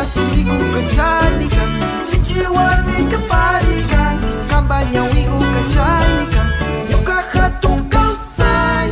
Kamasigu kacanikan, Sichiwarmi kaparikan, Kambanya wigu kacanikan, Yuka hatung kausay.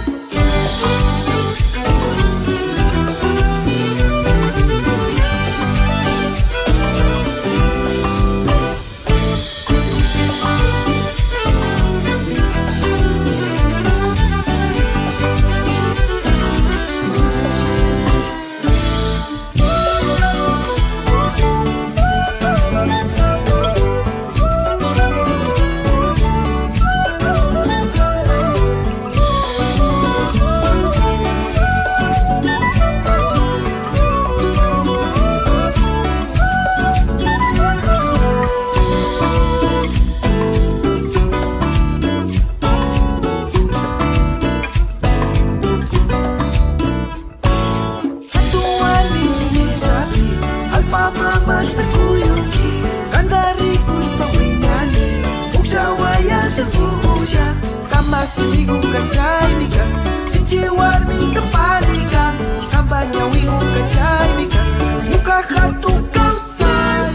Kamasigu kacanikan, Sichiwarmi kaparikan, Kambanya wigu kacanikan, Yuka hatung kausay.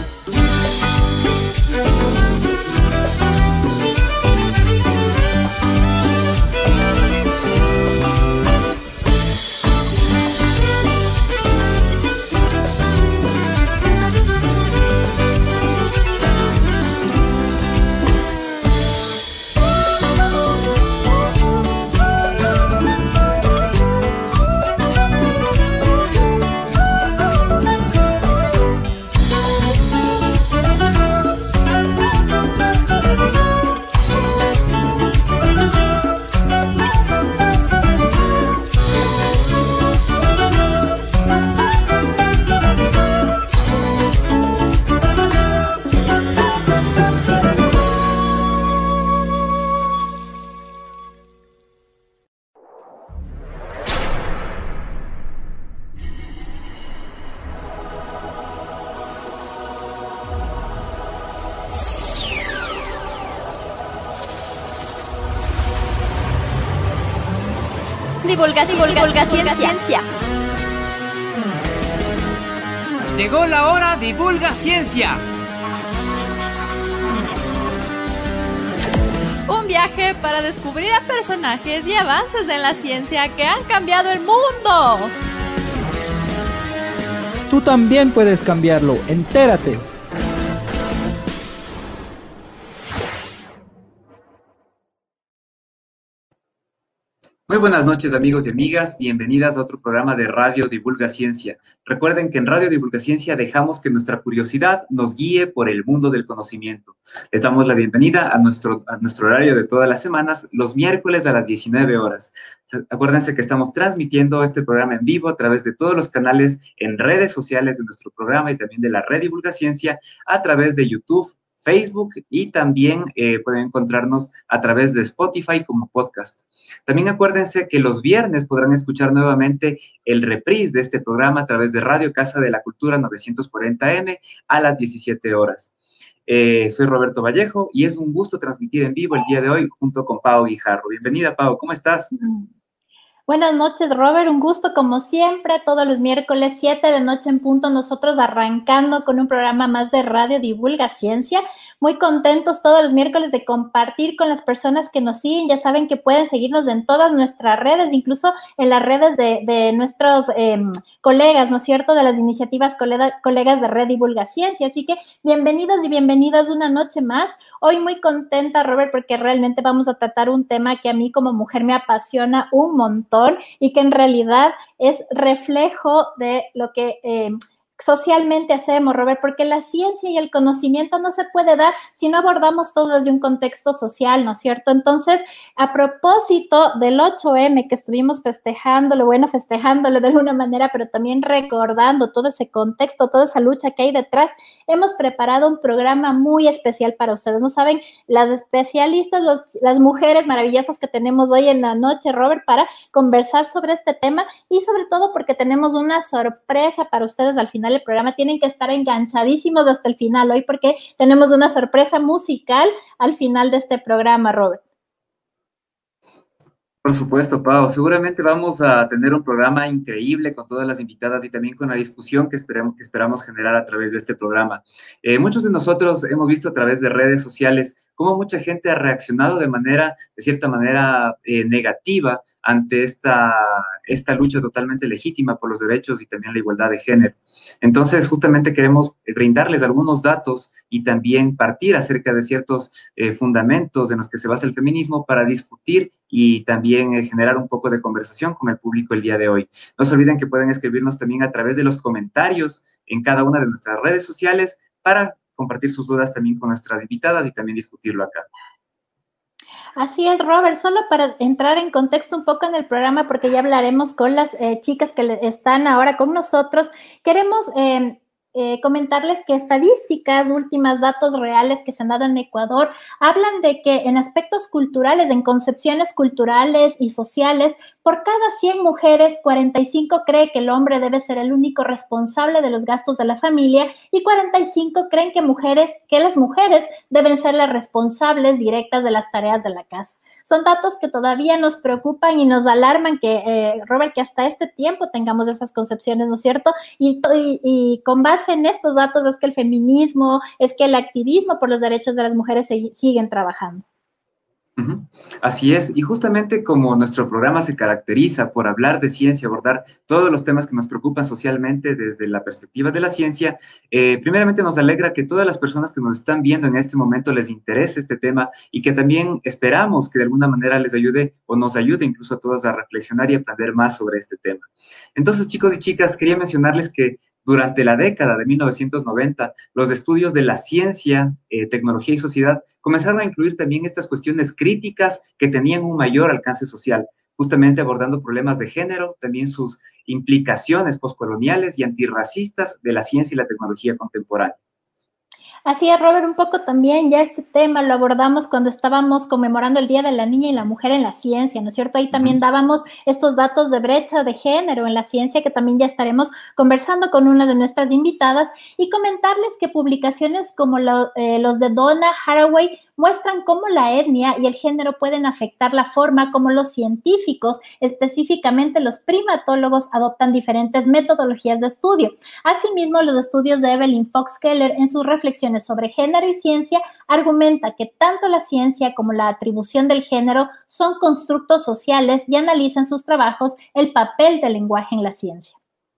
Divulga ciencia. Llegó la hora Divulga Ciencia. Un viaje para descubrir a personajes y avances en la ciencia que han cambiado el mundo. Tú también puedes cambiarlo. Entérate. Muy buenas noches, amigos y amigas, bienvenidas a otro programa de Radio Divulga Ciencia. Recuerden que en Radio Divulga Ciencia dejamos que nuestra curiosidad nos guíe por el mundo del conocimiento. Les damos la bienvenida a nuestro horario de todas las semanas, los miércoles a las 19 horas. Acuérdense que estamos transmitiendo este programa en vivo a través de todos los canales en redes sociales de nuestro programa y también de la Red Divulga Ciencia a través de YouTube, Facebook y también pueden encontrarnos a través de Spotify como podcast. También acuérdense que los viernes podrán escuchar nuevamente el reprise de este programa a través de Radio Casa de la Cultura 940M a las 17 horas. Soy Roberto Vallejo y es un gusto transmitir en vivo el día de hoy junto con Pau Guijarro. Bienvenida, Pau, ¿cómo estás? Buenas noches, Robert, un gusto como siempre, todos los miércoles 7 de noche en punto, nosotros arrancando con un programa más de Radio Divulga Ciencia, muy contentos todos los miércoles de compartir con las personas que nos siguen, ya saben que pueden seguirnos en todas nuestras redes, incluso en las redes de nuestros colegas, ¿no es cierto?, de las iniciativas colegas de Red Divulga Ciencia, así que bienvenidos y bienvenidas una noche más. Hoy muy contenta, Robert, porque realmente vamos a tratar un tema que a mí como mujer me apasiona un montón y que en realidad es reflejo de lo que socialmente hacemos, Robert, porque la ciencia y el conocimiento no se puede dar si no abordamos todo desde un contexto social, ¿no es cierto? Entonces, a propósito del 8M que estuvimos festejándolo de alguna manera, pero también recordando todo ese contexto, toda esa lucha que hay detrás, hemos preparado un programa muy especial para ustedes. No saben, las especialistas, las mujeres maravillosas que tenemos hoy en la noche, Robert, para conversar sobre este tema y sobre todo porque tenemos una sorpresa para ustedes al final del programa. Tienen que estar enganchadísimos hasta el final hoy porque tenemos una sorpresa musical al final de este programa, Robert. Por supuesto, Pau. Seguramente vamos a tener un programa increíble con todas las invitadas y también con la discusión que esperamos generar a través de este programa. Muchos de nosotros hemos visto a través de redes sociales cómo mucha gente ha reaccionado de cierta manera, negativa ante esta lucha totalmente legítima por los derechos y también la igualdad de género. Entonces, justamente queremos brindarles algunos datos y también partir acerca de ciertos fundamentos en los que se basa el feminismo para discutir y también generar un poco de conversación con el público el día de hoy. No se olviden que pueden escribirnos también a través de los comentarios en cada una de nuestras redes sociales para compartir sus dudas también con nuestras invitadas y también discutirlo acá. Así es, Robert, solo para entrar en contexto un poco en el programa, porque ya hablaremos con las chicas que están ahora con nosotros, queremos comentarles que estadísticas, últimas datos reales que se han dado en Ecuador, hablan de que en aspectos culturales, en concepciones culturales y sociales, por cada 100 mujeres, 45 cree que el hombre debe ser el único responsable de los gastos de la familia y 45 creen que las mujeres deben ser las responsables directas de las tareas de la casa. Son datos que todavía nos preocupan y nos alarman Robert, que hasta este tiempo tengamos esas concepciones, ¿no es cierto? Y con base en estos datos es que el feminismo, es que el activismo por los derechos de las mujeres siguen trabajando. Así es, y justamente como nuestro programa se caracteriza por hablar de ciencia, abordar todos los temas que nos preocupan socialmente desde la perspectiva de la ciencia, primeramente nos alegra que todas las personas que nos están viendo en este momento les interese este tema y que también esperamos que de alguna manera les ayude o nos ayude incluso a todos a reflexionar y aprender más sobre este tema. Entonces, chicos y chicas, quería mencionarles que durante la década de 1990, los estudios de la ciencia, tecnología y sociedad comenzaron a incluir también estas cuestiones críticas que tenían un mayor alcance social, justamente abordando problemas de género, también sus implicaciones postcoloniales y antirracistas de la ciencia y la tecnología contemporánea. Así es, Robert, un poco también ya este tema lo abordamos cuando estábamos conmemorando el Día de la Niña y la Mujer en la Ciencia, ¿no es cierto? Ahí también dábamos estos datos de brecha de género en la ciencia que también ya estaremos conversando con una de nuestras invitadas y comentarles que publicaciones como los de Donna Haraway muestran cómo la etnia y el género pueden afectar la forma como los científicos, específicamente los primatólogos, adoptan diferentes metodologías de estudio. Asimismo, los estudios de Evelyn Fox Keller en sus reflexiones sobre género y ciencia argumenta que tanto la ciencia como la atribución del género son constructos sociales y analizan sus trabajos el papel del lenguaje en la ciencia.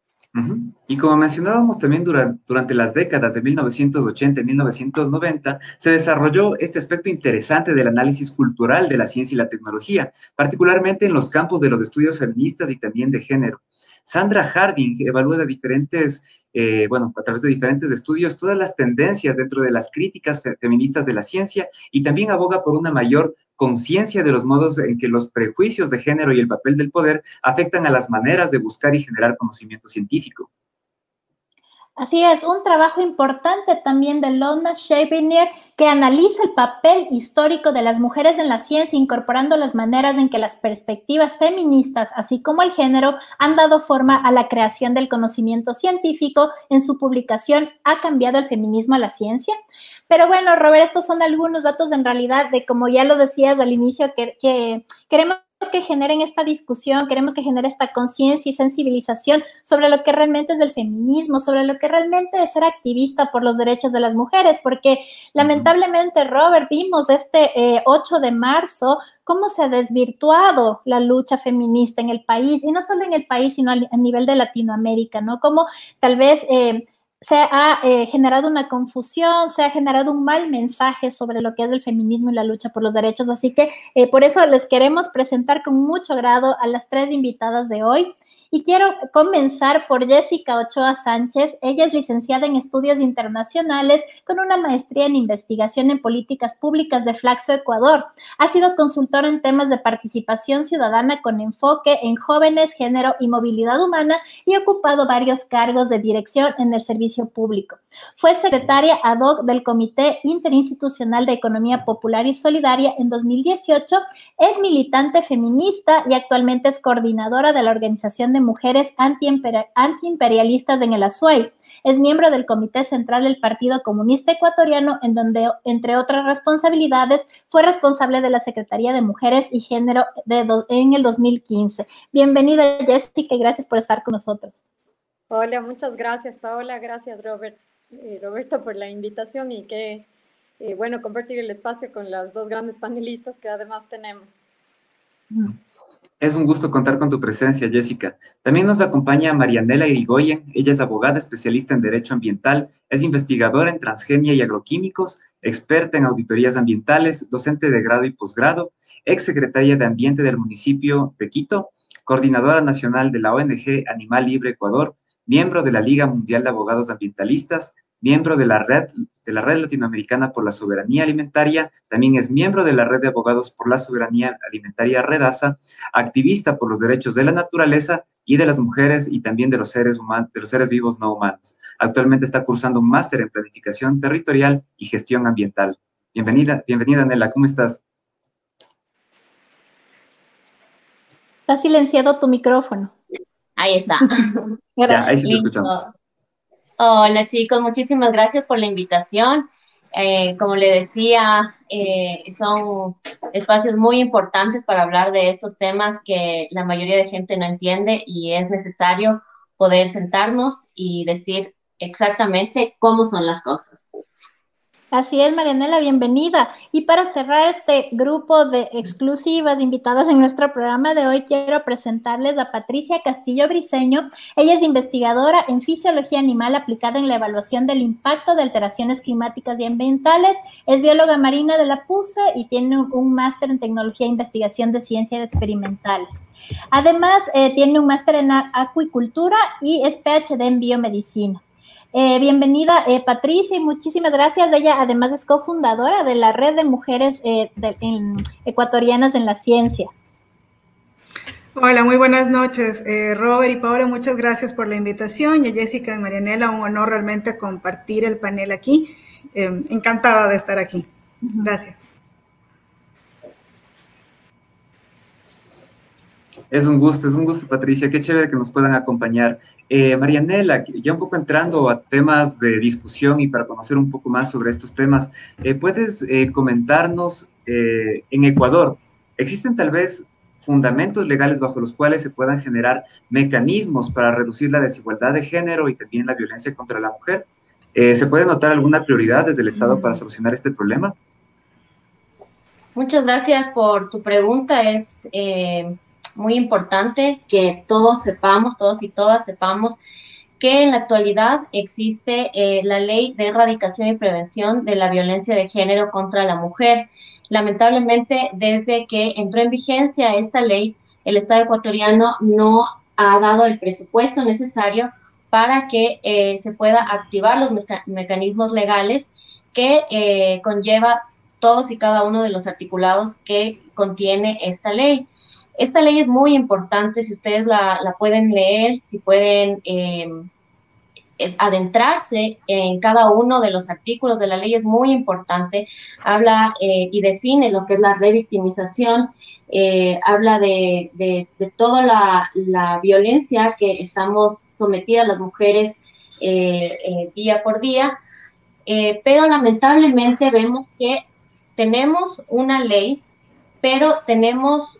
Y como mencionábamos también durante las décadas de 1980 y 1990, se desarrolló este aspecto interesante del análisis cultural de la ciencia y la tecnología, particularmente en los campos de los estudios feministas y también de género. Sandra Harding evalúa a través de diferentes estudios todas las tendencias dentro de las críticas feministas de la ciencia y también aboga por una mayor conciencia de los modos en que los prejuicios de género y el papel del poder afectan a las maneras de buscar y generar conocimiento científico. Así es, un trabajo importante también de Lonna Scheibiner que analiza el papel histórico de las mujeres en la ciencia, incorporando las maneras en que las perspectivas feministas, así como el género, han dado forma a la creación del conocimiento científico. En su publicación, ¿ha cambiado el feminismo a la ciencia? Pero bueno, Robert, estos son algunos datos en realidad de, como ya lo decías al inicio, que queremos que generen esta discusión, queremos que genere esta conciencia y sensibilización sobre lo que realmente es el feminismo, sobre lo que realmente es ser activista por los derechos de las mujeres, porque lamentablemente, Robert, vimos este 8 de marzo cómo se ha desvirtuado la lucha feminista en el país, y no solo en el país, sino a nivel de Latinoamérica, ¿no? Como tal vez se ha generado una confusión, se ha generado un mal mensaje sobre lo que es el feminismo y la lucha por los derechos. Así que por eso les queremos presentar con mucho agrado a las tres invitadas de hoy. Y quiero comenzar por Jessica Ochoa Sánchez. Ella es licenciada en Estudios Internacionales con una maestría en Investigación en Políticas Públicas de Flaxo, Ecuador. Ha sido consultora en temas de participación ciudadana con enfoque en jóvenes, género y movilidad humana y ha ocupado varios cargos de dirección en el servicio público. Fue secretaria ad hoc del Comité Interinstitucional de Economía Popular y Solidaria en 2018. Es militante feminista y actualmente es coordinadora de la Organización de Mujeres Antiimperialistas en el Azuay. Es miembro del Comité Central del Partido Comunista Ecuatoriano, en donde, entre otras responsabilidades, fue responsable de la Secretaría de Mujeres y Género en el 2015. Bienvenida, Jessica, y gracias por estar con nosotros. Hola, muchas gracias, Paola. Gracias, Roberto, por la invitación y qué bueno compartir el espacio con las dos grandes panelistas que además tenemos. Es un gusto contar con tu presencia, Jessica. También nos acompaña Marianela Irigoyen. Ella es abogada especialista en Derecho Ambiental, es investigadora en transgenia y agroquímicos, experta en auditorías ambientales, docente de grado y posgrado, exsecretaria de Ambiente del municipio de Quito, coordinadora nacional de la ONG Animal Libre Ecuador, miembro de la Liga Mundial de Abogados Ambientalistas, miembro de la Red Latinoamericana por la Soberanía Alimentaria, también es miembro de la Red de Abogados por la Soberanía Alimentaria Redasa, activista por los derechos de la naturaleza y de las mujeres y también de los seres vivos no humanos. Actualmente está cursando un máster en Planificación Territorial y Gestión Ambiental. Bienvenida, Nela, ¿cómo estás? Está silenciado tu micrófono. Ahí está. Ya, ahí sí te escuchamos. Hola chicos, muchísimas gracias por la invitación. Como le decía, son espacios muy importantes para hablar de estos temas que la mayoría de gente no entiende y es necesario poder sentarnos y decir exactamente cómo son las cosas. Así es, Marianela, bienvenida. Y para cerrar este grupo de exclusivas invitadas en nuestro programa de hoy, quiero presentarles a Patricia Castillo Briceño. Ella es investigadora en fisiología animal aplicada en la evaluación del impacto de alteraciones climáticas y ambientales. Es bióloga marina de la PUCE y tiene un máster en tecnología e investigación de ciencias experimentales. Además, tiene un máster en acuicultura y es PhD en biomedicina. Bienvenida, Patricia, y muchísimas gracias. Ella además es cofundadora de la Red de Mujeres Ecuatorianas en la Ciencia. Hola, muy buenas noches. Robert y Paola, muchas gracias por la invitación. Y a Jessica y Marianela, un honor realmente compartir el panel aquí. Encantada de estar aquí. Gracias. Es un gusto, Patricia. Qué chévere que nos puedan acompañar. Marianela, ya un poco entrando a temas de discusión y para conocer un poco más sobre estos temas, ¿puedes comentarnos en Ecuador, existen tal vez fundamentos legales bajo los cuales se puedan generar mecanismos para reducir la desigualdad de género y también la violencia contra la mujer? ¿Se puede notar alguna prioridad desde el Estado para solucionar este problema? Muchas gracias por tu pregunta. Es muy importante que todos y todas sepamos que en la actualidad existe la Ley de Erradicación y Prevención de la Violencia de Género contra la Mujer. Lamentablemente, desde que entró en vigencia esta ley, el Estado ecuatoriano no ha dado el presupuesto necesario para que se pueda activar los mecanismos legales que conlleva todos y cada uno de los articulados que contiene esta ley. Esta ley es muy importante, si ustedes la pueden leer, si pueden adentrarse en cada uno de los artículos de la ley, es muy importante. Habla y define lo que es la revictimización, habla de toda la violencia que estamos sometidas las mujeres día por día, pero lamentablemente vemos que tenemos una ley, pero tenemos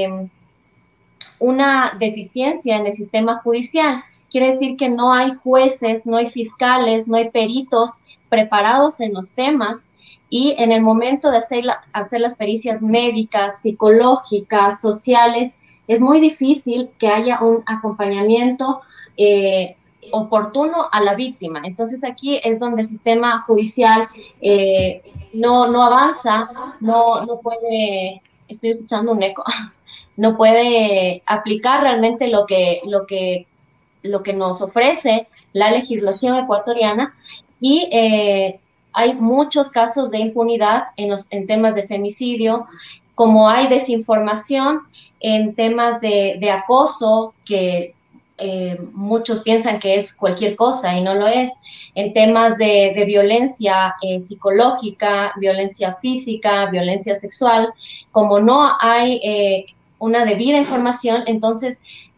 una deficiencia en el sistema judicial. Quiere decir que no hay jueces, no hay fiscales, no hay peritos preparados en los temas, y en el momento de hacer las pericias médicas, psicológicas, sociales, es muy difícil que haya un acompañamiento oportuno a la víctima. Entonces aquí es donde el sistema judicial no avanza, no puede, estoy escuchando un eco, no puede aplicar realmente lo que nos ofrece la legislación ecuatoriana, y hay muchos casos de impunidad en temas de femicidio, como hay desinformación en temas de acoso, que muchos piensan que es cualquier cosa y no lo es, en temas de violencia psicológica, violencia física, violencia sexual. Como no hay una debida información, entonces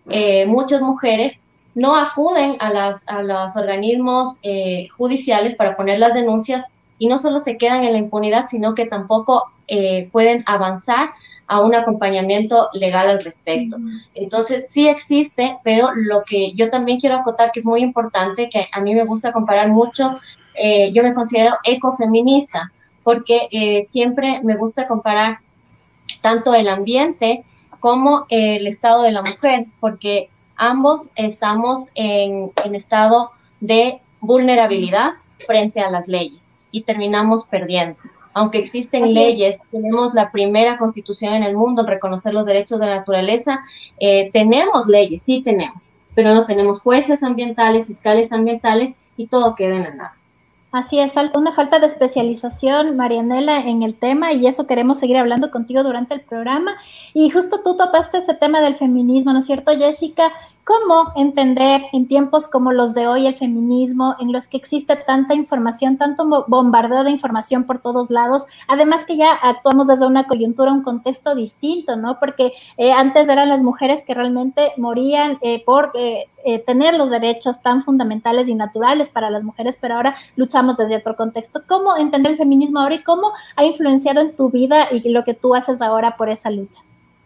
muchas mujeres no acuden a los organismos judiciales para poner las denuncias y no solo se quedan en la impunidad, sino que tampoco pueden avanzar a un acompañamiento legal al respecto. Entonces, sí existe, pero lo que yo también quiero acotar, que es muy importante, que a mí me gusta comparar mucho, yo me considero ecofeminista, porque siempre me gusta comparar tanto el ambiente como el estado de la mujer, porque ambos estamos en estado de vulnerabilidad frente a las leyes y terminamos perdiendo. Aunque existen leyes, tenemos la primera constitución en el mundo en reconocer los derechos de la naturaleza, tenemos leyes, sí tenemos, pero no tenemos jueces ambientales, fiscales ambientales y todo queda en la nada. Así es, una falta de especialización, Marianela, en el tema, y eso queremos seguir hablando contigo durante el programa. Y justo tú topaste ese tema del feminismo, ¿no es cierto, Jessica? ¿Cómo entender en tiempos como los de hoy el feminismo, en los que existe tanta información, tanto bombardeo de información por todos lados? Además que ya actuamos desde una coyuntura, un contexto distinto, ¿no? Porque antes eran las mujeres que realmente morían por tener los derechos tan fundamentales y naturales para las mujeres, pero ahora luchamos desde otro contexto. ¿Cómo entender el feminismo ahora y cómo ha influenciado en tu vida y lo que tú haces ahora por esa lucha?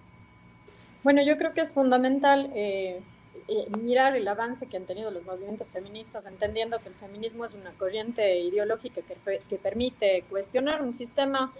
Bueno, yo creo que es fundamental mirar el avance que han tenido los movimientos feministas, entendiendo que el feminismo es una corriente ideológica que permite cuestionar un sistema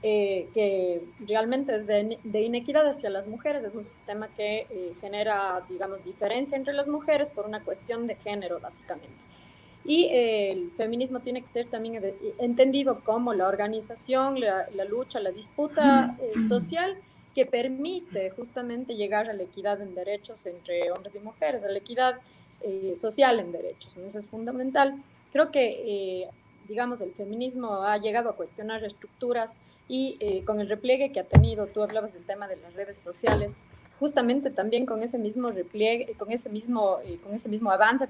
que realmente es de inequidad hacia las mujeres, es un sistema que genera, digamos, diferencia entre las mujeres por una cuestión de género, básicamente. Y el feminismo tiene que ser también entendido como la organización, la lucha, la disputa social que permite justamente llegar a la equidad en derechos entre hombres y mujeres, a la equidad social en derechos, ¿no? Eso es fundamental. Creo que, digamos, el feminismo ha llegado a cuestionar estructuras y con el repliegue que ha tenido, tú hablabas del tema de las redes sociales, justamente también con ese mismo repliegue, con ese mismo avance,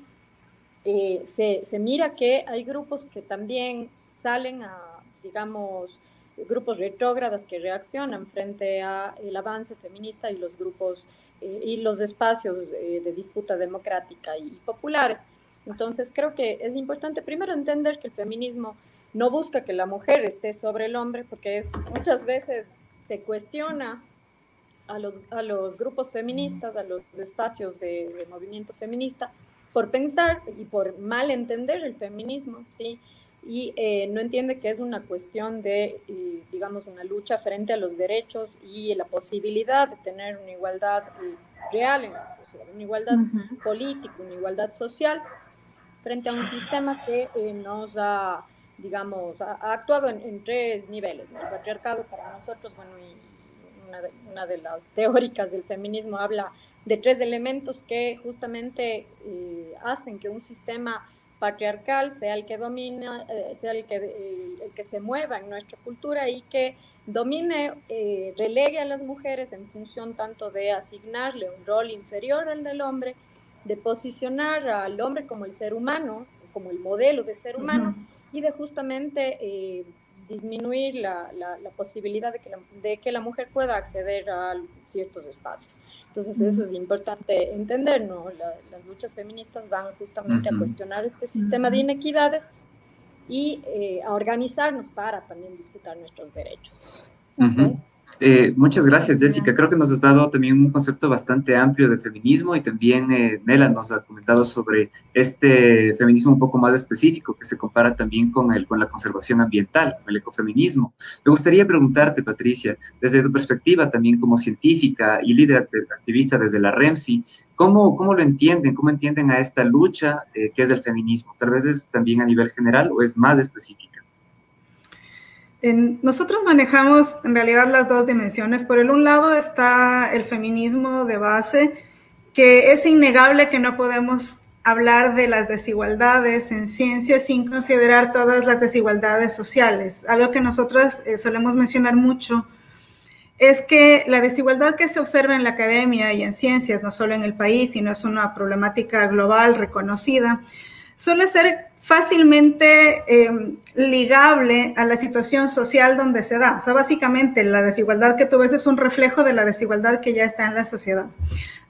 se mira que hay grupos que también salen a, digamos, grupos retrógradas que reaccionan frente al avance feminista y los grupos y los espacios de disputa democrática y populares. Entonces creo que es importante primero entender que el feminismo no busca que la mujer esté sobre el hombre, porque muchas veces se cuestiona a los grupos feministas, a los espacios de movimiento feminista, por pensar y por mal entender el feminismo, ¿sí? Y no entiende que es una cuestión de, digamos, una lucha frente a los derechos y la posibilidad de tener una igualdad real en la sociedad, una igualdad política, una igualdad social, frente a un sistema que nos ha, digamos, ha actuado en tres niveles, ¿no? El patriarcado para nosotros, bueno, y una de las teóricas del feminismo habla de tres elementos que justamente hacen que un sistema patriarcal sea el que domina, sea el que se mueva en nuestra cultura y que domine, relegue a las mujeres en función tanto de asignarle un rol inferior al del hombre, de posicionar al hombre como el ser humano, como el modelo de ser humano, y de justamente disminuir la posibilidad de que la mujer pueda acceder a ciertos espacios. Entonces eso es importante entender, ¿no? Las luchas feministas van justamente a cuestionar este sistema de inequidades y a organizarnos para también disputar nuestros derechos. Muchas gracias, Jessica. Creo que nos has dado también un concepto bastante amplio de feminismo y también Nela nos ha comentado sobre este feminismo un poco más específico que se compara también con la conservación ambiental, con el ecofeminismo. Me gustaría preguntarte, Patricia, desde tu perspectiva también como científica y líder activista desde la REMSI, ¿cómo lo entienden? ¿Cómo entienden a esta lucha que es el feminismo? ¿Tal vez es también a nivel general o es más específica? Nosotros manejamos en realidad las dos dimensiones. Por el un lado está el feminismo de base, que es innegable que no podemos hablar de las desigualdades en ciencia sin considerar todas las desigualdades sociales. Algo que nosotras solemos mencionar mucho es que la desigualdad que se observa en la academia y en ciencias, no solo en el país, sino es una problemática global reconocida, suele ser fácilmente ligable a la situación social donde se da. O sea, básicamente la desigualdad que tú ves es un reflejo de la desigualdad que ya está en la sociedad.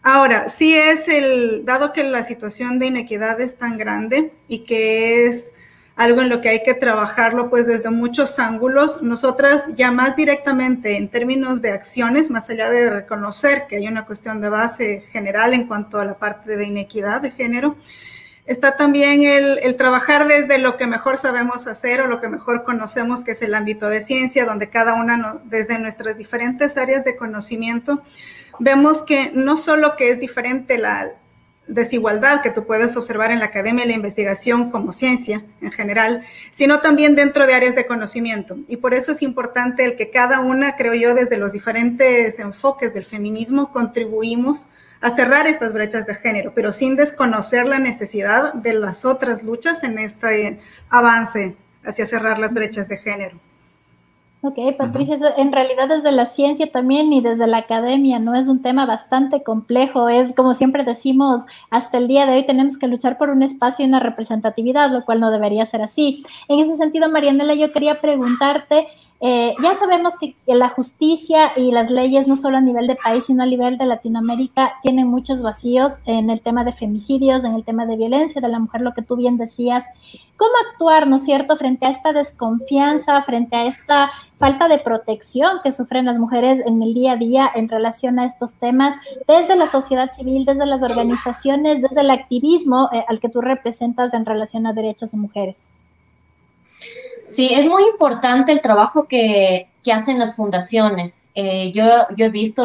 Ahora, dado que la situación de inequidad es tan grande y que es algo en lo que hay que trabajarlo pues desde muchos ángulos, nosotras ya más directamente en términos de acciones, más allá de reconocer que hay una cuestión de base general en cuanto a la parte de inequidad de género, está también el trabajar desde lo que mejor sabemos hacer o lo que mejor conocemos, que es el ámbito de ciencia, donde cada una, desde nuestras diferentes áreas de conocimiento, vemos que no solo que es diferente la desigualdad que tú puedes observar en la academia y la investigación como ciencia en general, sino también dentro de áreas de conocimiento. Y por eso es importante el que cada una, creo yo, desde los diferentes enfoques del feminismo, contribuimos a cerrar estas brechas de género, pero sin desconocer la necesidad de las otras luchas en este avance hacia cerrar las brechas de género. Ok, Patricia, en realidad desde la ciencia también y desde la academia, ¿no? Es un tema bastante complejo, es como siempre decimos, hasta el día de hoy tenemos que luchar por un espacio y una representatividad, lo cual no debería ser así. En ese sentido, Marianela, yo quería preguntarte, ya sabemos que la justicia y las leyes, no solo a nivel de país, sino a nivel de Latinoamérica, tienen muchos vacíos en el tema de femicidios, en el tema de violencia de la mujer, lo que tú bien decías. ¿Cómo actuar, no es cierto, frente a esta desconfianza, frente a esta falta de protección que sufren las mujeres en el día a día en relación a estos temas, desde la sociedad civil, desde las organizaciones, desde el activismo al que tú representas en relación a derechos de mujeres? Sí, es muy importante el trabajo que hacen las fundaciones. Yo he visto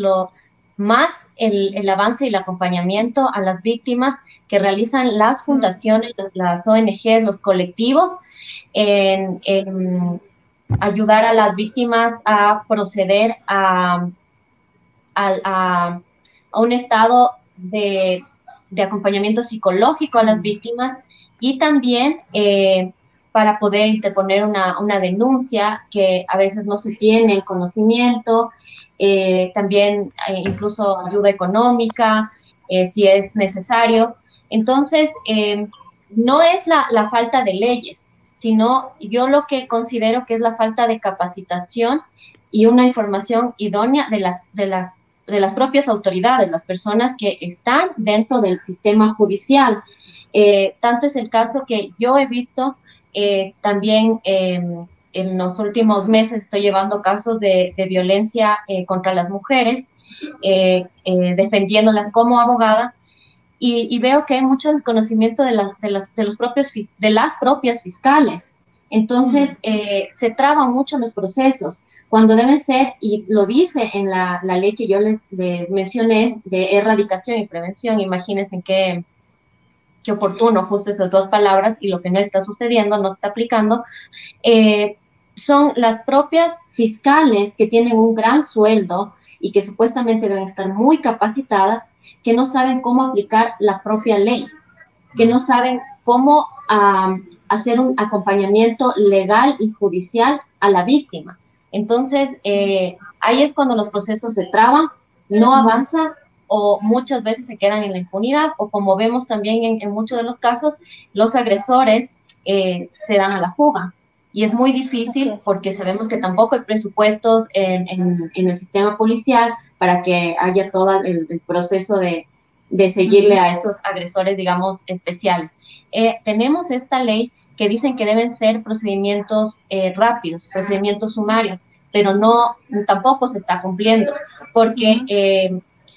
el avance y el acompañamiento a las víctimas que realizan las fundaciones, las ONGs, los colectivos, en ayudar a las víctimas a proceder a un estado de acompañamiento psicológico a las víctimas y también para poder interponer una denuncia que a veces no se tiene el conocimiento, también incluso ayuda económica, si es necesario. Entonces, no es la falta de leyes, sino yo lo que considero que es la falta de capacitación y una información idónea de las propias autoridades, las personas que están dentro del sistema judicial. Tanto es el caso que yo he visto también en los últimos meses estoy llevando casos de violencia contra las mujeres, defendiéndolas como abogada, y veo que hay mucho desconocimiento de las propias fiscales. Entonces, se traban mucho los procesos, cuando deben ser, y lo dice en la ley que yo les mencioné, de erradicación y prevención. Imagínense qué oportuno, justo esas dos palabras, y lo que no está sucediendo, no se está aplicando, son las propias fiscales que tienen un gran sueldo y que supuestamente deben estar muy capacitadas, que no saben cómo aplicar la propia ley, que no saben cómo hacer un acompañamiento legal y judicial a la víctima. Entonces, ahí es cuando los procesos se traban, no avanza, o muchas veces se quedan en la impunidad, o como vemos también en muchos de los casos, los agresores se dan a la fuga. Y es muy difícil porque sabemos que tampoco hay presupuestos en el sistema policial para que haya todo el proceso de seguirle a estos agresores, digamos, especiales. Tenemos esta ley que dicen que deben ser procedimientos rápidos, procedimientos sumarios, pero tampoco se está cumpliendo, porque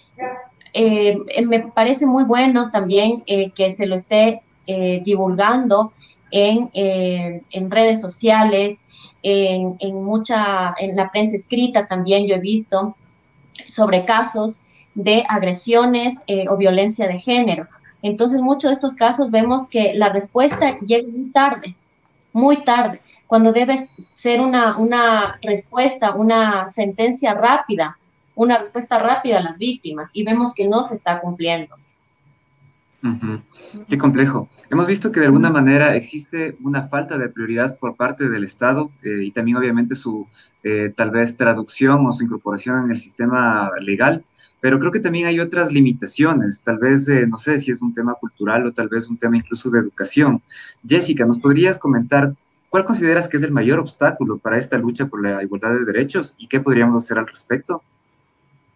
me parece muy bueno también que se lo esté divulgando en redes sociales, en la prensa escrita también yo he visto sobre casos de agresiones o violencia de género. Entonces, muchos de estos casos vemos que la respuesta llega muy tarde, cuando debe ser una respuesta, una sentencia rápida, una respuesta rápida a las víctimas, y vemos que no se está cumpliendo. Qué complejo. Hemos visto que de alguna manera existe una falta de prioridad por parte del Estado y también obviamente su tal vez traducción o su incorporación en el sistema legal, pero creo que también hay otras limitaciones, tal vez no sé si es un tema cultural o tal vez un tema incluso de educación. Jessica, ¿nos podrías comentar cuál consideras que es el mayor obstáculo para esta lucha por la igualdad de derechos y qué podríamos hacer al respecto?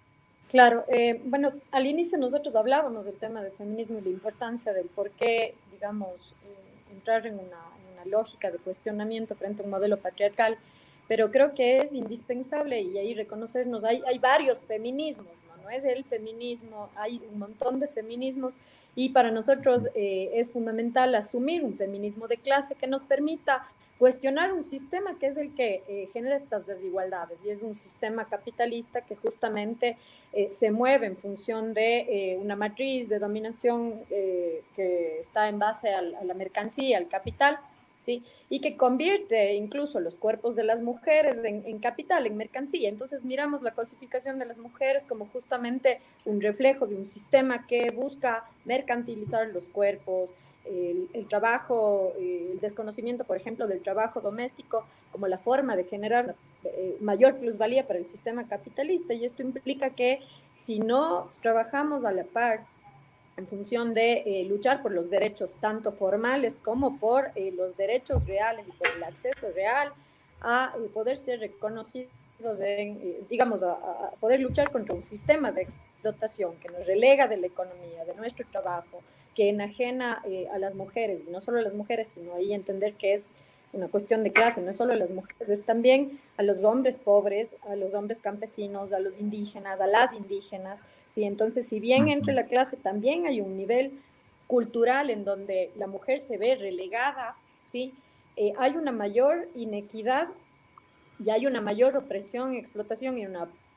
Claro, bueno, al inicio nosotros hablábamos del tema del feminismo y la importancia del por qué, digamos, entrar en una lógica de cuestionamiento frente a un modelo patriarcal, pero creo que es indispensable y ahí reconocernos, hay varios feminismos, ¿no? No es el feminismo, hay un montón de feminismos y para nosotros es fundamental asumir un feminismo de clase que nos permita cuestionar un sistema que es el que genera estas desigualdades y es un sistema capitalista que justamente se mueve en función de una matriz de dominación que está en base a la mercancía, al capital, ¿sí? Y que convierte incluso los cuerpos de las mujeres en capital, en mercancía. Entonces miramos la cosificación de las mujeres como justamente un reflejo de un sistema que busca mercantilizar los cuerpos, el trabajo, el desconocimiento, por ejemplo, del trabajo doméstico como la forma de generar mayor plusvalía para el sistema capitalista. Y esto implica que si no trabajamos a la par en función de luchar por los derechos tanto formales como por los derechos reales y por el acceso real a poder ser reconocidos, digamos, a poder luchar contra un sistema de explotación que nos relega de la economía, de nuestro trabajo, que enajena a las mujeres, y no solo a las mujeres, sino ahí entender que es una cuestión de clase, no es solo a las mujeres, es también a los hombres pobres, a los hombres campesinos, a los indígenas, a las indígenas, ¿sí? Entonces, si bien entre la clase también hay un nivel cultural en donde la mujer se ve relegada, ¿sí? Hay una mayor inequidad y hay una mayor opresión y explotación y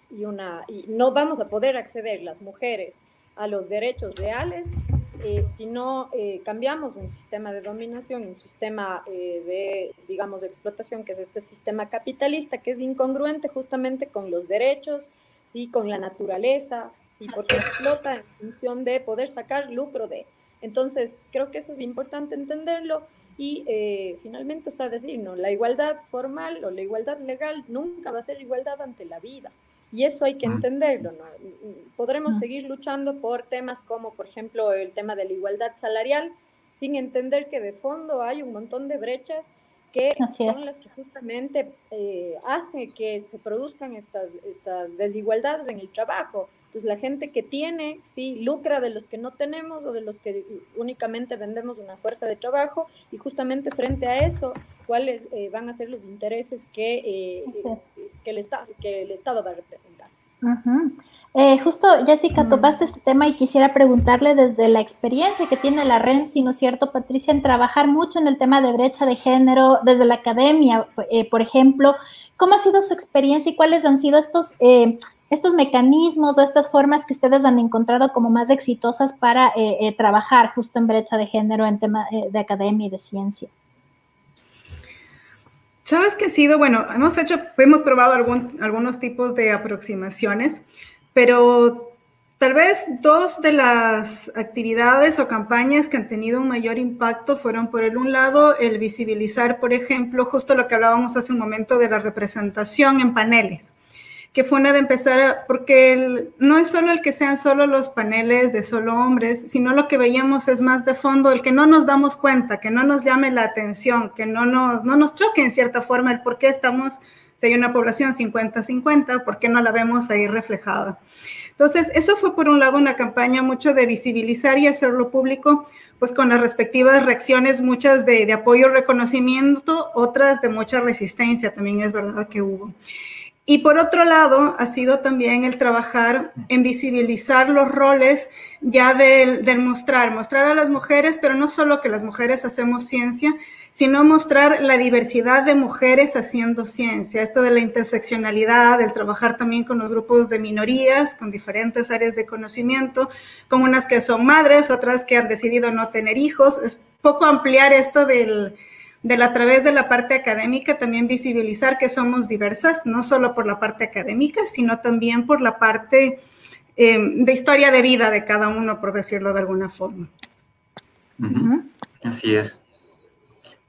no vamos a poder acceder las mujeres a los derechos reales si no cambiamos un sistema de dominación, un sistema de, digamos, de explotación, que es este sistema capitalista, que es incongruente justamente con los derechos, ¿sí? Con la naturaleza, ¿sí? Porque explota en función de poder sacar lucro de. Entonces, creo que eso es importante entenderlo y finalmente, o sea, decir, no, la igualdad formal o la igualdad legal nunca va a ser igualdad ante la vida. Y eso hay que entenderlo, ¿no? Podremos seguir luchando por temas como, por ejemplo, el tema de la igualdad salarial, sin entender que de fondo hay un montón de brechas que son las que justamente hacen que se produzcan estas desigualdades en el trabajo. Entonces, la gente que tiene, sí, lucra de los que no tenemos o de los que únicamente vendemos una fuerza de trabajo, y justamente frente a eso, ¿cuáles van a ser los intereses que el Estado va a representar? Justo, Jessica, topaste este tema y quisiera preguntarle desde la experiencia que tiene la REMSI, ¿no es cierto, Patricia, en trabajar mucho en el tema de brecha de género desde la academia, por ejemplo, ¿cómo ha sido su experiencia y cuáles han sido estos mecanismos o estas formas que ustedes han encontrado como más exitosas para trabajar justo en brecha de género en tema de academia y de ciencia? ¿Sabes qué ha sido? Bueno, hemos probado algunos tipos de aproximaciones, pero tal vez dos de las actividades o campañas que han tenido un mayor impacto fueron, por un lado, el visibilizar, por ejemplo, justo lo que hablábamos hace un momento de la representación en paneles, que fue una de empezar, porque no es solo el que sean solo los paneles de solo hombres, sino lo que veíamos es más de fondo, el que no nos damos cuenta, que no nos llame la atención, que no nos choque en cierta forma el por qué estamos, si hay una población 50-50, por qué no la vemos ahí reflejada. Entonces, eso fue por un lado una campaña mucho de visibilizar y hacerlo público, pues con las respectivas reacciones, muchas de apoyo, reconocimiento, otras de mucha resistencia, también es verdad que hubo. Y por otro lado, ha sido también el trabajar en visibilizar los roles ya del mostrar a las mujeres, pero no solo que las mujeres hacemos ciencia, sino mostrar la diversidad de mujeres haciendo ciencia, esto de la interseccionalidad, el trabajar también con los grupos de minorías, con diferentes áreas de conocimiento, con unas que son madres, otras que han decidido no tener hijos, es poco ampliar esto a través de la parte académica, también visibilizar que somos diversas, no solo por la parte académica, sino también por la parte de historia de vida de cada uno, por decirlo de alguna forma. Así es.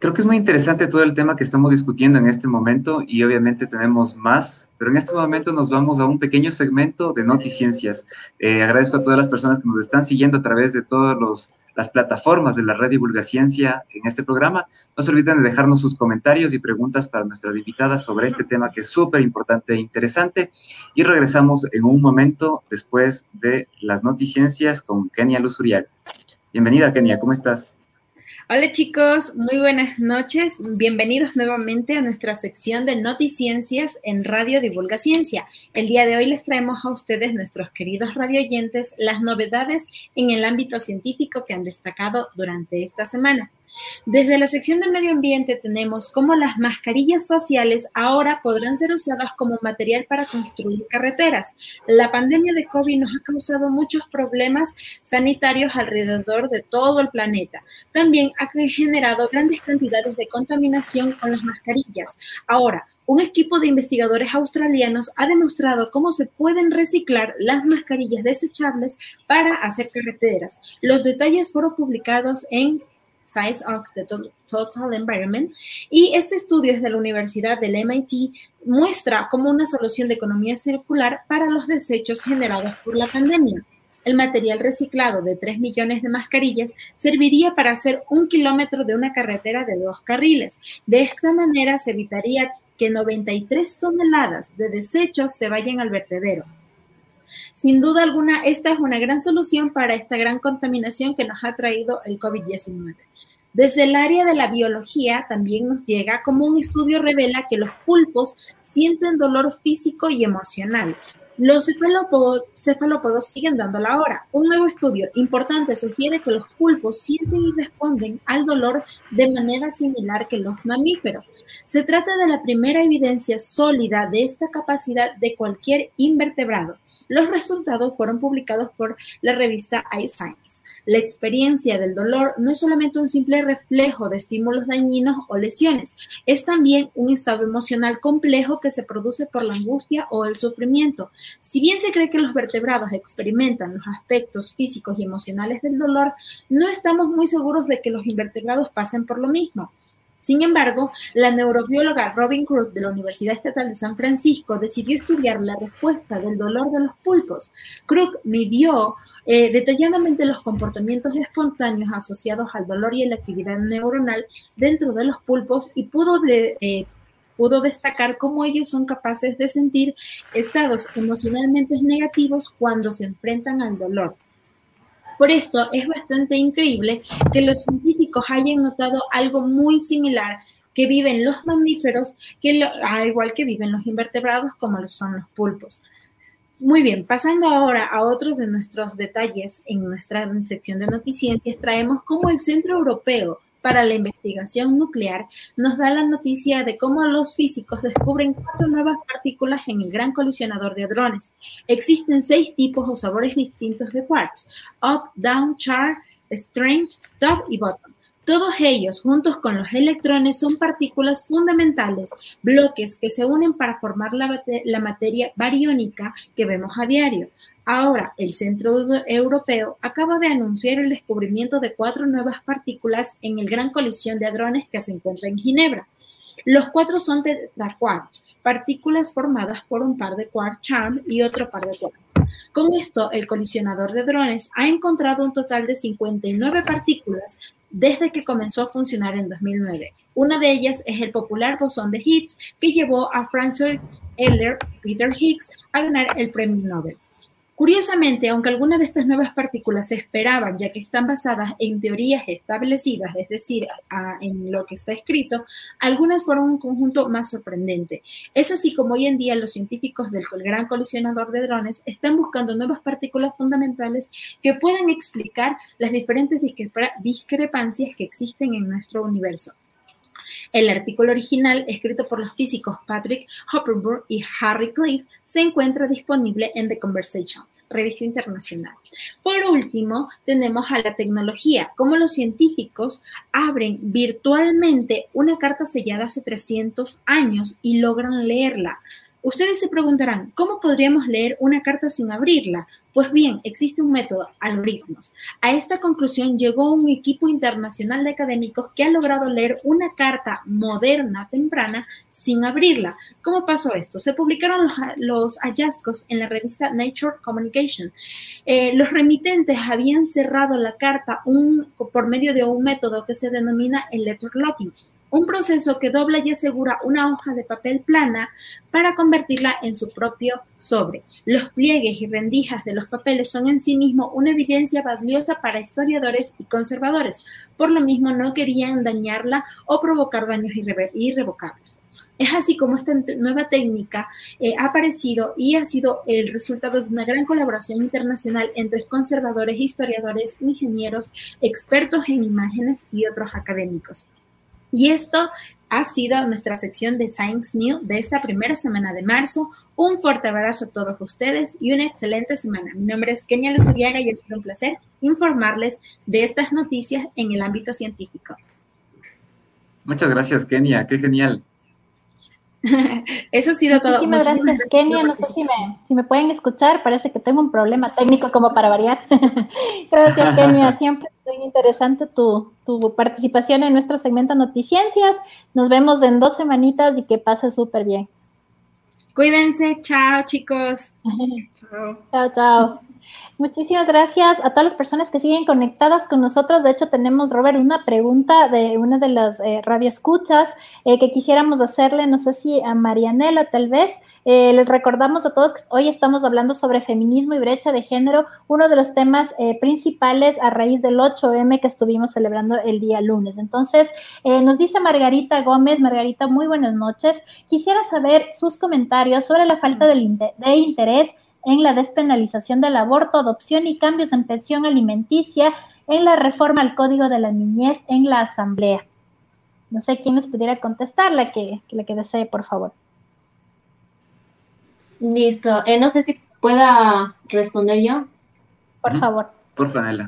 Creo que es muy interesante todo el tema que estamos discutiendo en este momento y obviamente tenemos más, pero en este momento nos vamos a un pequeño segmento de Noticiencias. Agradezco a todas las personas que nos están siguiendo a través de todas las plataformas de la red Divulgaciencia en este programa. No se olviden de dejarnos sus comentarios y preguntas para nuestras invitadas sobre este tema que es súper importante e interesante. Y regresamos en un momento después de las Noticiencias con Kenia Luzuriaga. Bienvenida, Kenia, ¿cómo estás? Hola chicos, muy buenas noches. Bienvenidos nuevamente a nuestra sección de Noticiencias en Radio Divulgaciencia. El día de hoy les traemos a ustedes, nuestros queridos radioyentes, las novedades en el ámbito científico que han destacado durante esta semana. Desde la sección de medio ambiente tenemos cómo las mascarillas faciales ahora podrán ser usadas como material para construir carreteras. La pandemia de COVID nos ha causado muchos problemas sanitarios alrededor de todo el planeta. También ha generado grandes cantidades de contaminación con las mascarillas. Ahora, un equipo de investigadores australianos ha demostrado cómo se pueden reciclar las mascarillas desechables para hacer carreteras. Los detalles fueron publicados en Science of the Total Environment, y este estudio es de la Universidad del MIT, muestra como una solución de economía circular para los desechos generados por la pandemia. El material reciclado de 3 millones de mascarillas serviría para hacer 1 kilómetro de una carretera de 2 carriles. De esta manera se evitaría que 93 toneladas de desechos se vayan al vertedero. Sin duda alguna, esta es una gran solución para esta gran contaminación que nos ha traído el COVID-19. Desde el área de la biología también nos llega como un estudio revela que los pulpos sienten dolor físico y emocional. Los cefalópodos siguen dando la hora. Un nuevo estudio importante sugiere que los pulpos sienten y responden al dolor de manera similar que los mamíferos. Se trata de la primera evidencia sólida de esta capacidad de cualquier invertebrado. Los resultados fueron publicados por la revista iScience. La experiencia del dolor no es solamente un simple reflejo de estímulos dañinos o lesiones, es también un estado emocional complejo que se produce por la angustia o el sufrimiento. Si bien se cree que los vertebrados experimentan los aspectos físicos y emocionales del dolor, no estamos muy seguros de que los invertebrados pasen por lo mismo. Sin embargo, la neurobióloga Robin Cruz de la Universidad Estatal de San Francisco decidió estudiar la respuesta del dolor de los pulpos. Cruz midió detalladamente los comportamientos espontáneos asociados al dolor y a la actividad neuronal dentro de los pulpos y pudo destacar cómo ellos son capaces de sentir estados emocionalmente negativos cuando se enfrentan al dolor. Por esto es bastante increíble que los científicos hayan notado algo muy similar que viven los mamíferos, al igual que viven los invertebrados como lo son los pulpos. Muy bien, pasando ahora a otros de nuestros detalles en nuestra sección de Noticiencias, traemos cómo el Centro Europeo para la Investigación Nuclear nos da la noticia de cómo los físicos descubren 4 nuevas partículas en el Gran Colisionador de Hadrones. Existen 6 tipos o sabores distintos de quarks: up, down, char, strange, top y bottom. Todos ellos, juntos con los electrones, son partículas fundamentales, bloques que se unen para formar la materia bariónica que vemos a diario. Ahora, el Centro Europeo acaba de anunciar el descubrimiento de 4 nuevas partículas en el Gran Colisión de Hadrones que se encuentra en Ginebra. Los 4 son tetraquarks, partículas formadas por un par de quark charm y otro par de quarks. Con esto, el colisionador de hadrones ha encontrado un total de 59 partículas desde que comenzó a funcionar en 2009. Una de ellas es el popular bosón de Higgs, que llevó a Francis Eller y Peter Higgs a ganar el premio Nobel. Curiosamente, aunque algunas de estas nuevas partículas se esperaban, ya que están basadas en teorías establecidas, es decir, en lo que está escrito, algunas fueron un conjunto más sorprendente. Es así como hoy en día los científicos del Gran Colisionador de Hadrones están buscando nuevas partículas fundamentales que puedan explicar las diferentes discrepancias que existen en nuestro universo. El artículo original, escrito por los físicos Patrick Hoppenburg y Harry Cliff, se encuentra disponible en The Conversation, revista internacional. Por último, tenemos a la tecnología, cómo los científicos abren virtualmente una carta sellada hace 300 años y logran leerla. Ustedes se preguntarán, ¿cómo podríamos leer una carta sin abrirla? Pues bien, existe un método, algoritmos. A esta conclusión llegó un equipo internacional de académicos que ha logrado leer una carta moderna, temprana, sin abrirla. ¿Cómo pasó esto? Se publicaron los hallazgos en la revista Nature Communication. Los remitentes habían cerrado la carta por medio de un método que se denomina el letter locking, un proceso que dobla y asegura una hoja de papel plana para convertirla en su propio sobre. Los pliegues y rendijas de los papeles son en sí mismos una evidencia valiosa para historiadores y conservadores. Por lo mismo, no querían dañarla o provocar daños irrevocables. Es así como esta nueva técnica ha aparecido y ha sido el resultado de una gran colaboración internacional entre conservadores, historiadores, ingenieros, expertos en imágenes y otros académicos. Y esto ha sido nuestra sección de Science News de esta primera semana de marzo. Un fuerte abrazo a todos ustedes y una excelente semana. Mi nombre es Kenia Luzuriaga y ha sido un placer informarles de estas noticias en el ámbito científico. Muchas gracias, Kenia. Qué genial. Eso ha sido todo. Muchísimas gracias, Kenia. No sé si me pueden escuchar. Parece que tengo un problema técnico como para variar. Gracias, Kenia. Siempre es muy interesante tu participación en nuestro segmento Noticiencias. Nos vemos en 2 semanitas y que pase súper bien. Cuídense. Chao, chicos. Chao, chao. Muchísimas gracias a todas las personas que siguen conectadas con nosotros. De hecho, tenemos, Robert, una pregunta de una de las radioescuchas que quisiéramos hacerle, no sé si a Marianela tal vez. Les recordamos a todos que hoy estamos hablando sobre feminismo y brecha de género, uno de los temas principales a raíz del 8M que estuvimos celebrando el día lunes. Entonces, nos dice Margarita Gómez. Margarita, muy buenas noches. Quisiera saber sus comentarios sobre la falta de interés en la despenalización del aborto, adopción y cambios en pensión alimenticia, en la reforma al Código de la Niñez en la Asamblea. No sé quién nos pudiera contestar, la que desee, por favor. Listo. No sé si pueda responder yo. Por favor. Por favor, Nela.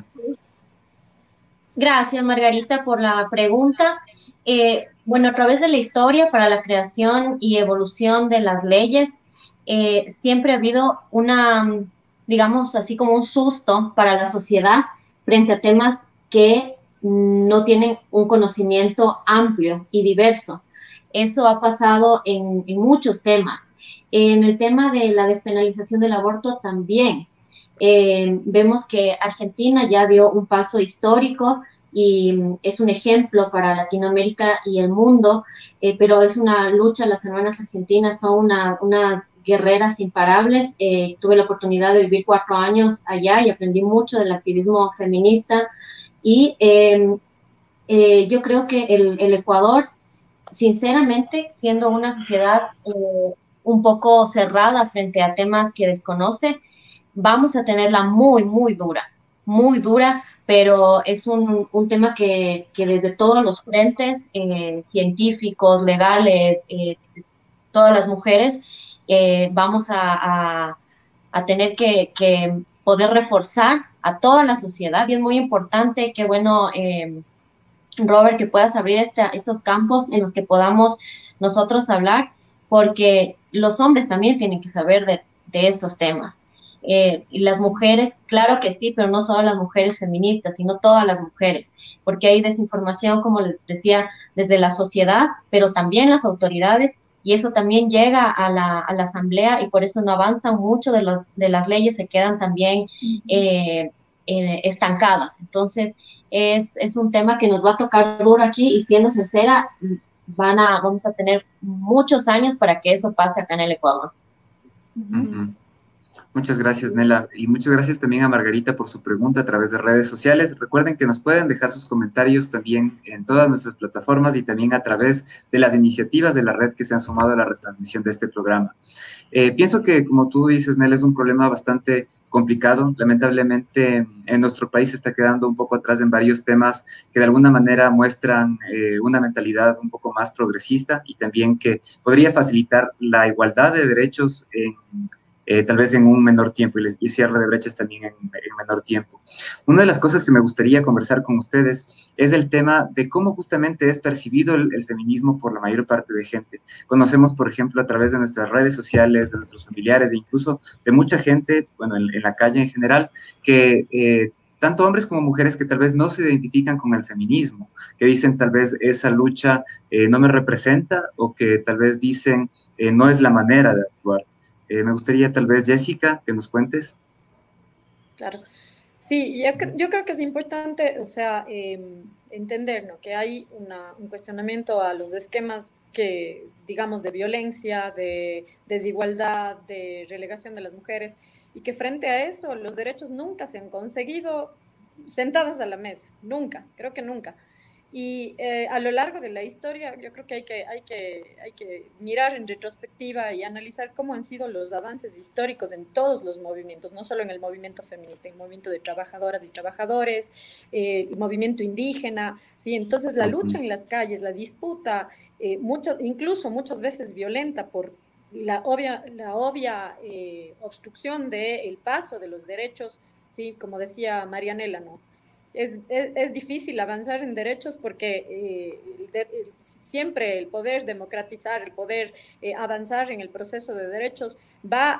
Gracias, Margarita, por la pregunta. Bueno, a través de la historia para la creación y evolución de las leyes, siempre ha habido digamos así como un susto para la sociedad frente a temas que no tienen un conocimiento amplio y diverso. Eso ha pasado en muchos temas. En el tema de la despenalización del aborto también. Vemos que Argentina ya dio un paso histórico y es un ejemplo para Latinoamérica y el mundo, pero es una lucha. Las hermanas argentinas son unas guerreras imparables. Tuve la oportunidad de vivir 4 años allá y aprendí mucho del activismo feminista y yo creo que el Ecuador, sinceramente, siendo una sociedad un poco cerrada frente a temas que desconoce, vamos a tenerla muy, muy dura, pero es un tema que desde todos los frentes, científicos, legales, todas las mujeres, vamos a tener que poder reforzar a toda la sociedad. Y es muy importante, qué bueno, Robert, que puedas abrir estos campos en los que podamos nosotros hablar, porque los hombres también tienen que saber de estos temas. Y las mujeres, claro que sí, pero no solo las mujeres feministas, sino todas las mujeres, porque hay desinformación, como les decía, desde la sociedad, pero también las autoridades, y eso también llega a la asamblea, y por eso no avanzan mucho de las leyes, se quedan también estancadas. Entonces, es un tema que nos va a tocar duro aquí, y siendo sincera, vamos a tener muchos años para que eso pase acá en el Ecuador. Muchas gracias, Nela, y muchas gracias también a Margarita por su pregunta a través de redes sociales. Recuerden que nos pueden dejar sus comentarios también en todas nuestras plataformas y también a través de las iniciativas de la red que se han sumado a la retransmisión de este programa. Pienso que, como tú dices, Nela, es un problema bastante complicado. Lamentablemente, en nuestro país se está quedando un poco atrás en varios temas que de alguna manera muestran una mentalidad un poco más progresista y también que podría facilitar la igualdad de derechos tal vez en un menor tiempo, y cierre de brechas también en menor tiempo. Una de las cosas que me gustaría conversar con ustedes es el tema de cómo justamente es percibido el feminismo por la mayor parte de gente. Conocemos, por ejemplo, a través de nuestras redes sociales, de nuestros familiares e incluso de mucha gente, bueno, en la calle en general, que tanto hombres como mujeres que tal vez no se identifican con el feminismo, que dicen tal vez esa lucha no me representa, o que tal vez dicen no es la manera de actuar. Me gustaría tal vez, Jessica, que nos cuentes. Claro. Sí, yo creo que es importante, o sea, entender, ¿no?, que hay un cuestionamiento a los esquemas que, digamos, de violencia, de desigualdad, de relegación de las mujeres, y que frente a eso los derechos nunca se han conseguido sentadas a la mesa, nunca, creo que nunca. Y a lo largo de la historia yo creo que hay que mirar en retrospectiva y analizar cómo han sido los avances históricos en todos los movimientos, no solo en el movimiento feminista, en el movimiento de trabajadoras y trabajadores, el movimiento indígena, ¿sí? Entonces la lucha en las calles, la disputa, incluso muchas veces violenta por la obvia obstrucción del paso de los derechos, ¿sí? Como decía Marianela, ¿no? Es difícil avanzar en derechos porque siempre el poder democratizar, el poder avanzar en el proceso de derechos va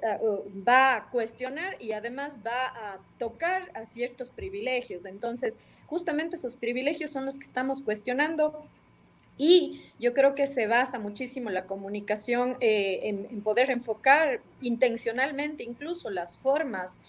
a cuestionar y además va a tocar a ciertos privilegios. Entonces, justamente esos privilegios son los que estamos cuestionando. Y yo creo que se basa muchísimo la comunicación en poder enfocar intencionalmente incluso las formas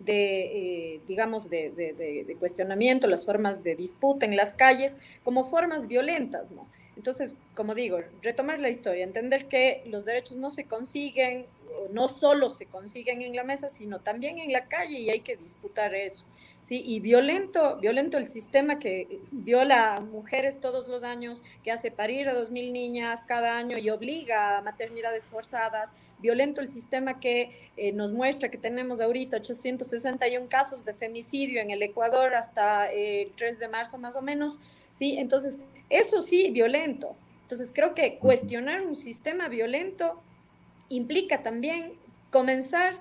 digamos, de cuestionamiento, las formas de disputa en las calles, como formas violentas, ¿no? Entonces, como digo, retomar la historia, entender que los derechos no se consiguen, no solo se consiguen en la mesa, sino también en la calle, y hay que disputar eso, ¿sí? Y violento el sistema que viola a mujeres todos los años, que hace parir a 2.000 niñas cada año y obliga a maternidades forzadas, violento el sistema que nos muestra que tenemos ahorita 861 casos de femicidio en el Ecuador hasta el 3 de marzo más o menos, ¿sí? Entonces, eso sí, violento. Entonces, creo que cuestionar un sistema violento implica también comenzar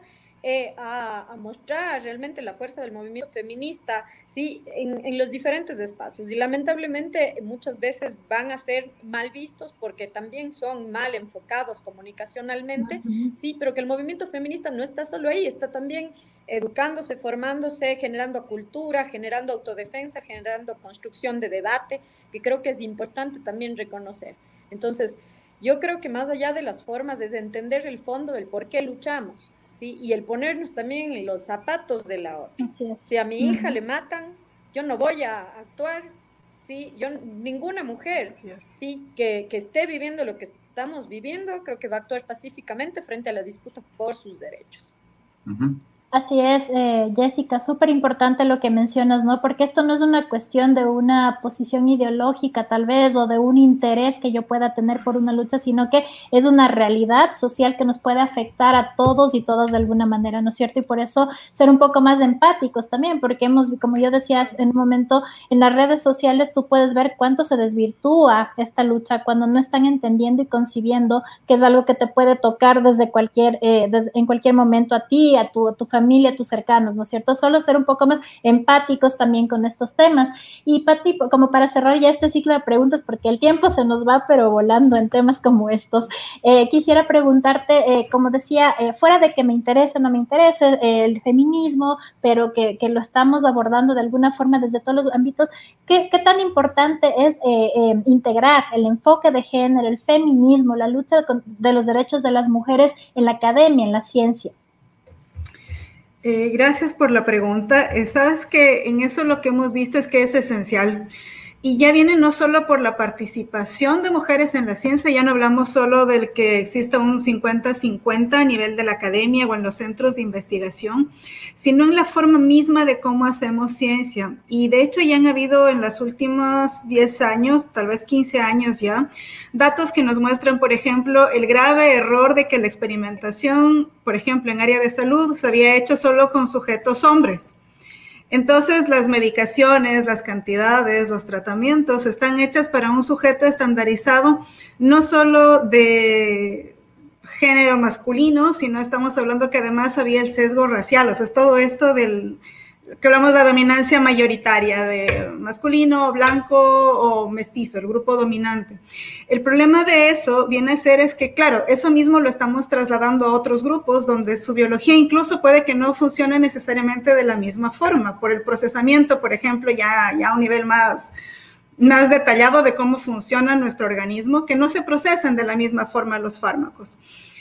a mostrar realmente la fuerza del movimiento feminista, ¿sí? En los diferentes espacios, y lamentablemente muchas veces van a ser mal vistos porque también son mal enfocados comunicacionalmente, ¿sí? Pero que el movimiento feminista no está solo ahí, está también educándose, formándose, generando cultura, generando autodefensa, generando construcción de debate, que creo que es importante también reconocer. Entonces, yo creo que más allá de las formas es entender el fondo del por qué luchamos, ¿sí? Y el ponernos también en los zapatos de la otra. Si a mi hija le matan, yo no voy a actuar, ¿sí? Ninguna mujer, ¿sí? que esté viviendo lo que estamos viviendo, creo que va a actuar pacíficamente frente a la disputa por sus derechos. Así es, Jessica, súper importante lo que mencionas, ¿no? Porque esto no es una cuestión de una posición ideológica, tal vez, o de un interés que yo pueda tener por una lucha, sino que es una realidad social que nos puede afectar a todos y todas de alguna manera, ¿no es cierto? Y por eso ser un poco más empáticos también, porque como yo decía en un momento, en las redes sociales tú puedes ver cuánto se desvirtúa esta lucha cuando no están entendiendo y concibiendo que es algo que te puede tocar en cualquier momento a ti, a tu familia, a tus cercanos, ¿no es cierto? Solo ser un poco más empáticos también con estos temas. Y Pati, como para cerrar ya este ciclo de preguntas, porque el tiempo se nos va pero volando en temas como estos, quisiera preguntarte, como decía, fuera de que me interese o no me interese el feminismo, pero que lo estamos abordando de alguna forma desde todos los ámbitos, ¿qué tan importante es integrar el enfoque de género, el feminismo, la lucha de los derechos de las mujeres en la academia, en la ciencia? Gracias por la pregunta. Sabes que en eso lo que hemos visto es que es esencial. Y ya viene no solo por la participación de mujeres en la ciencia, ya no hablamos solo del que exista un 50-50 a nivel de la academia o en los centros de investigación, sino en la forma misma de cómo hacemos ciencia. Y de hecho ya han habido en los últimos 10 años, tal vez 15 años ya, datos que nos muestran, por ejemplo, el grave error de que la experimentación, por ejemplo, en área de salud, se había hecho solo con sujetos hombres. Entonces, las medicaciones, las cantidades, los tratamientos están hechas para un sujeto estandarizado, no solo de género masculino, sino estamos hablando que además había el sesgo racial, o sea, es todo esto que hablamos de la dominancia mayoritaria, de masculino, blanco o mestizo, el grupo dominante. El problema de eso viene a ser es que, claro, eso mismo lo estamos trasladando a otros grupos donde su biología incluso puede que no funcione necesariamente de la misma forma, por el procesamiento, por ejemplo, ya a un nivel más detallado de cómo funciona nuestro organismo, que no se procesan de la misma forma los fármacos.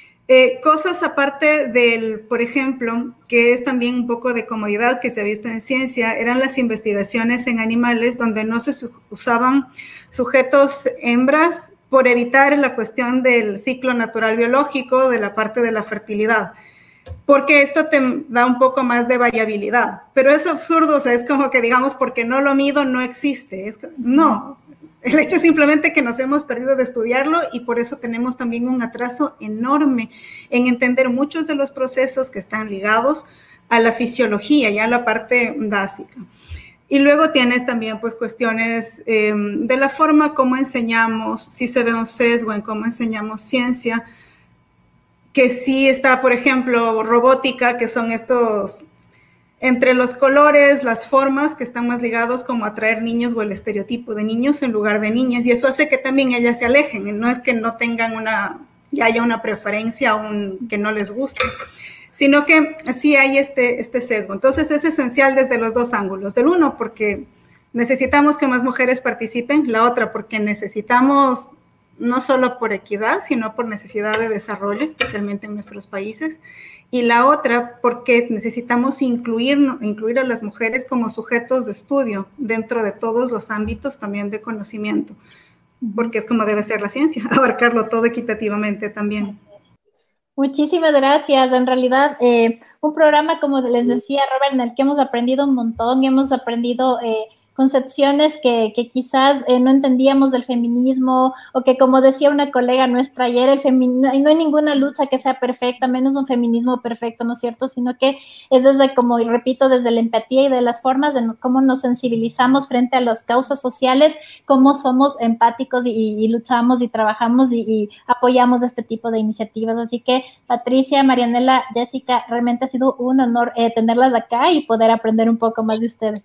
Cosas aparte del, por ejemplo, que es también un poco de comodidad que se ha visto en ciencia, eran las investigaciones en animales donde no se usaban sujetos hembras por evitar la cuestión del ciclo natural biológico de la parte de la fertilidad, porque esto te da un poco más de variabilidad. Pero es absurdo, o sea, es como que digamos, porque no lo mido, no existe. No. El hecho es simplemente que nos hemos perdido de estudiarlo y por eso tenemos también un atraso enorme en entender muchos de los procesos que están ligados a la fisiología, ya la parte básica. Y luego tienes también pues cuestiones de la forma como enseñamos, si se ve un sesgo en cómo enseñamos ciencia, que sí está, por ejemplo, robótica, que son estos, entre los colores, las formas que están más ligados como a atraer niños o el estereotipo de niños en lugar de niñas, y eso hace que también ellas se alejen, no es que no tengan ya haya una preferencia que no les guste, sino que sí hay este sesgo. Entonces es esencial desde los dos ángulos, del uno porque necesitamos que más mujeres participen, la otra porque necesitamos no solo por equidad, sino por necesidad de desarrollo, especialmente en nuestros países, y la otra porque necesitamos incluir a las mujeres como sujetos de estudio dentro de todos los ámbitos también de conocimiento, porque es como debe ser la ciencia, abarcarlo todo equitativamente también. Muchísimas gracias. En realidad, un programa, como les decía Robert, en el que hemos aprendido un montón, hemos aprendido concepciones que quizás no entendíamos del feminismo, o que, como decía una colega nuestra ayer, no hay ninguna lucha que sea perfecta, menos un feminismo perfecto, ¿no es cierto? Sino que es desde, como repito, desde la empatía y de las formas de cómo nos sensibilizamos frente a las causas sociales, cómo somos empáticos y luchamos y trabajamos y apoyamos este tipo de iniciativas. Así que, Patricia, Marianela, Jessica, realmente ha sido un honor tenerlas acá y poder aprender un poco más de ustedes.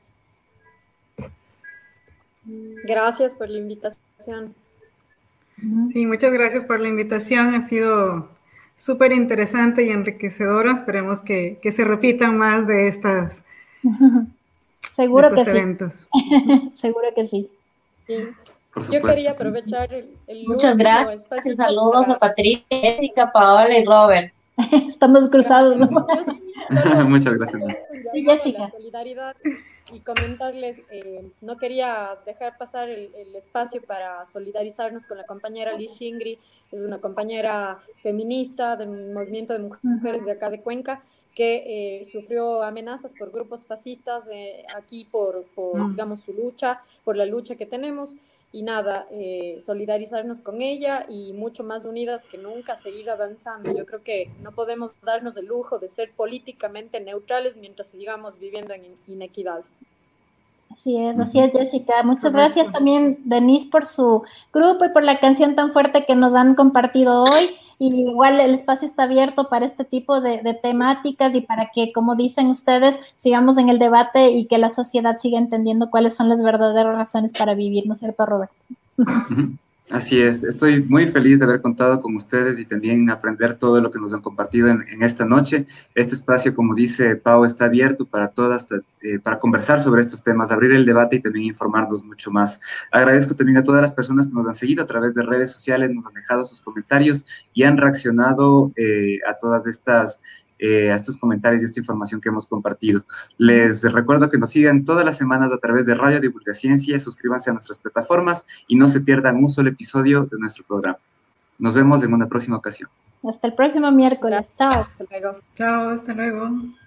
Gracias por la invitación. Sí, muchas gracias por la invitación. Ha sido súper interesante y enriquecedora. Esperemos que se repitan más de estas Seguro de estos que eventos. Sí. Seguro que sí. Sí. Yo quería aprovechar el Muchas gracias. Saludos a Patricia, Jessica, Paola y Robert. Estamos cruzados, ¿no? Muchas gracias. Sí, Jessica. La solidaridad y comentarles, no quería dejar pasar el espacio para solidarizarnos con la compañera Liz Shingri, es una compañera feminista del movimiento de mujeres de acá de Cuenca, que sufrió amenazas por grupos fascistas aquí por digamos, su lucha, por la lucha que tenemos. Y nada, solidarizarnos con ella y mucho más unidas que nunca, seguir avanzando. Yo creo que no podemos darnos el lujo de ser políticamente neutrales mientras sigamos viviendo en inequidades. Así es, Jessica. Muchas gracias también, Denise, por su grupo y por la canción tan fuerte que nos han compartido hoy. Y igual el espacio está abierto para este tipo de temáticas y para que, como dicen ustedes, sigamos en el debate y que la sociedad siga entendiendo cuáles son las verdaderas razones para vivir, ¿no es cierto, Robert? Así es, estoy muy feliz de haber contado con ustedes y también aprender todo lo que nos han compartido en esta noche. Este espacio, como dice Pau, está abierto para todas, para conversar sobre estos temas, abrir el debate y también informarnos mucho más. Agradezco también a todas las personas que nos han seguido a través de redes sociales, nos han dejado sus comentarios y han reaccionado a todas estas a estos comentarios y esta información que hemos compartido. Les recuerdo que nos sigan todas las semanas a través de Radio Divulgaciencia, suscríbanse a nuestras plataformas y no se pierdan un solo episodio de nuestro programa. Nos vemos en una próxima ocasión. Hasta el próximo miércoles. Chao. Hasta luego. Chao, hasta luego.